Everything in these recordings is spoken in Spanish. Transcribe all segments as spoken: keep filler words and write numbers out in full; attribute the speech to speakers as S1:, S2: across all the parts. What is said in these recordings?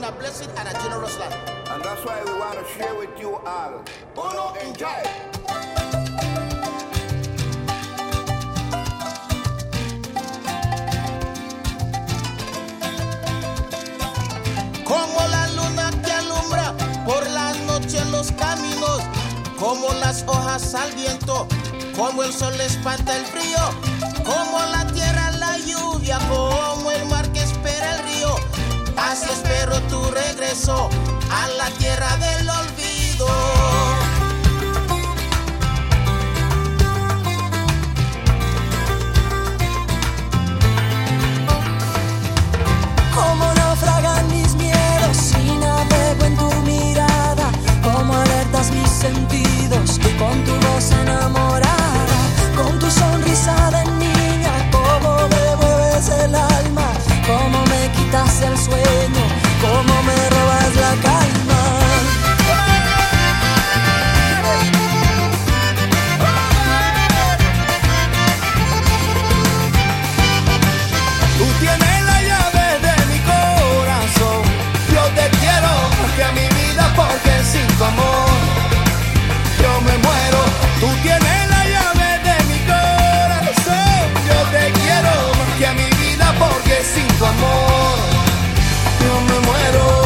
S1: a blessing and a generous land.
S2: And that's why we want to share with you all. Uno, enjoy.
S1: Como la luna que alumbra por la noche en los caminos, como las hojas al viento, como el sol espanta el frío, como la tierra la lluvia, como el mar que espera el río. Así espero tu regreso a la tierra del olvido.
S3: Como naufragan mis miedos si navego en tu mirada, como alertas mis sentidos con tu voz enamorada, con tu sonrisa de niña, como me mueves el alma, como me quitas el sueño, como me robas la calma.
S4: Tú tienes la llave de mi corazón, yo te quiero más que a mi vida porque sin tu amor yo me muero. Tú tienes la llave de mi corazón, yo te quiero más que a mi vida porque sin tu amor yo me muero.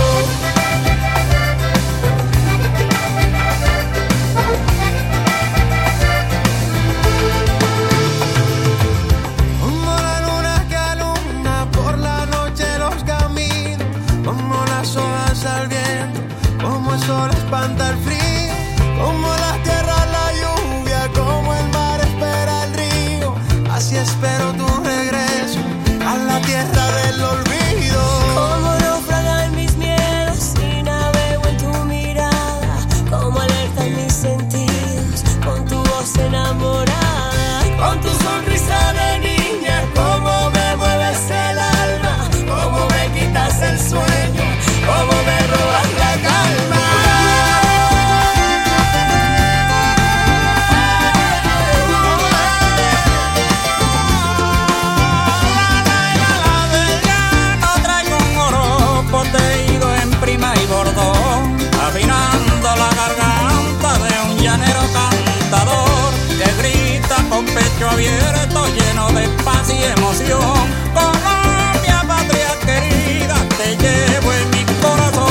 S4: Como la luna que alumbra por la noche los caminos, como las hojas al viento, como el sol espanta el frío, como la tierra la lluvia, como el mar espera el río. Así espero tu regreso a la tierra del olvido.
S3: Como naufragan mis miedos si navego en tu mirada, como alertan mis sentidos con tu voz enamorada, con tu sonrisa de niña, como me mueves el alma, como me quitas el sueño, como me robas la calma.
S5: Teído en prima y bordón, afinando la garganta de un llanero cantador que grita con pecho abierto, lleno de paz y emoción. Colombia, patria querida, te llevo en mi corazón.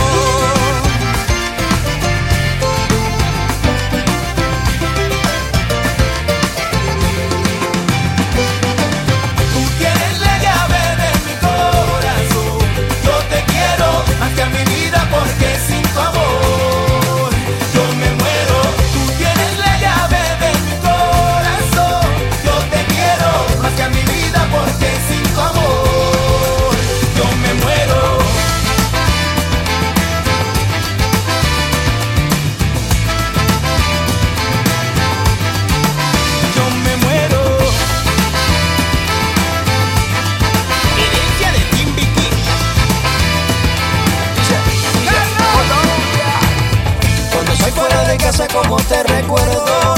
S4: Tú tienes la llave de mi corazón, yo te quiero más que a mi vida porque sin tu amor yo me muero. Tú tienes la llave de mi corazón, yo te quiero más que a mi vida porque sin tu amor yo me muero. Yo me muero. Herencia de Timbiquí.
S3: Cuando estoy fuera de casa como te recuerdo,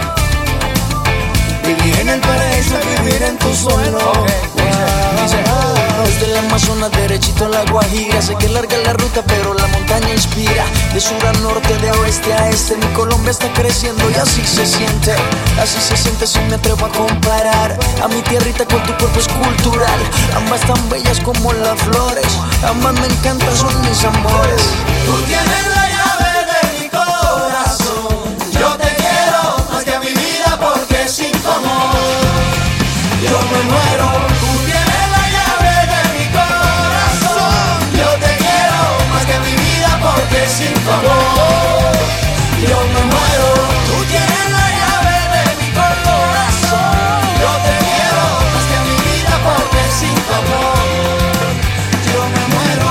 S3: vivir en el paraíso, vivir en tu suelo. Desde el Amazonas derechito a la Guajira, sé que es larga la ruta pero la montaña inspira. De sur a norte, de oeste a este, mi Colombia está creciendo y así se siente. Así se siente si me atrevo a comparar a mi tierrita con tu cuerpo escultural. Ambas tan bellas como las flores, ambas me encantan, son mis amores.
S4: Tú tienes la llave de mi corazón, yo te quiero más que a mi vida porque sin tu amor yo me muero. Tú tienes la llave de mi corazón, yo te quiero más que a mi vida porque sin tu amor yo me muero. Tú tienes la llave de mi corazón, yo te quiero más que a mi vida porque sin tu amor yo me muero.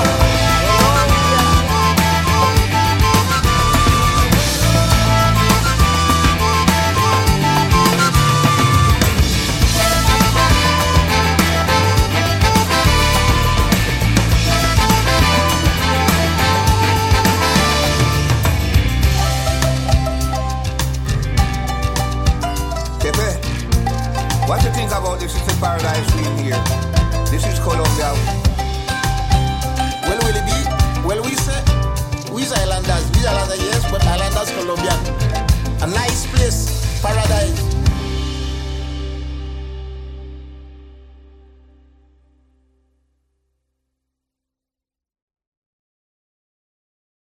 S2: What you think about this? It's a paradise we in here. This is Colombia. Well, will it be?
S1: Well, we say, we Islanders, we Islanders, yes, but Islanders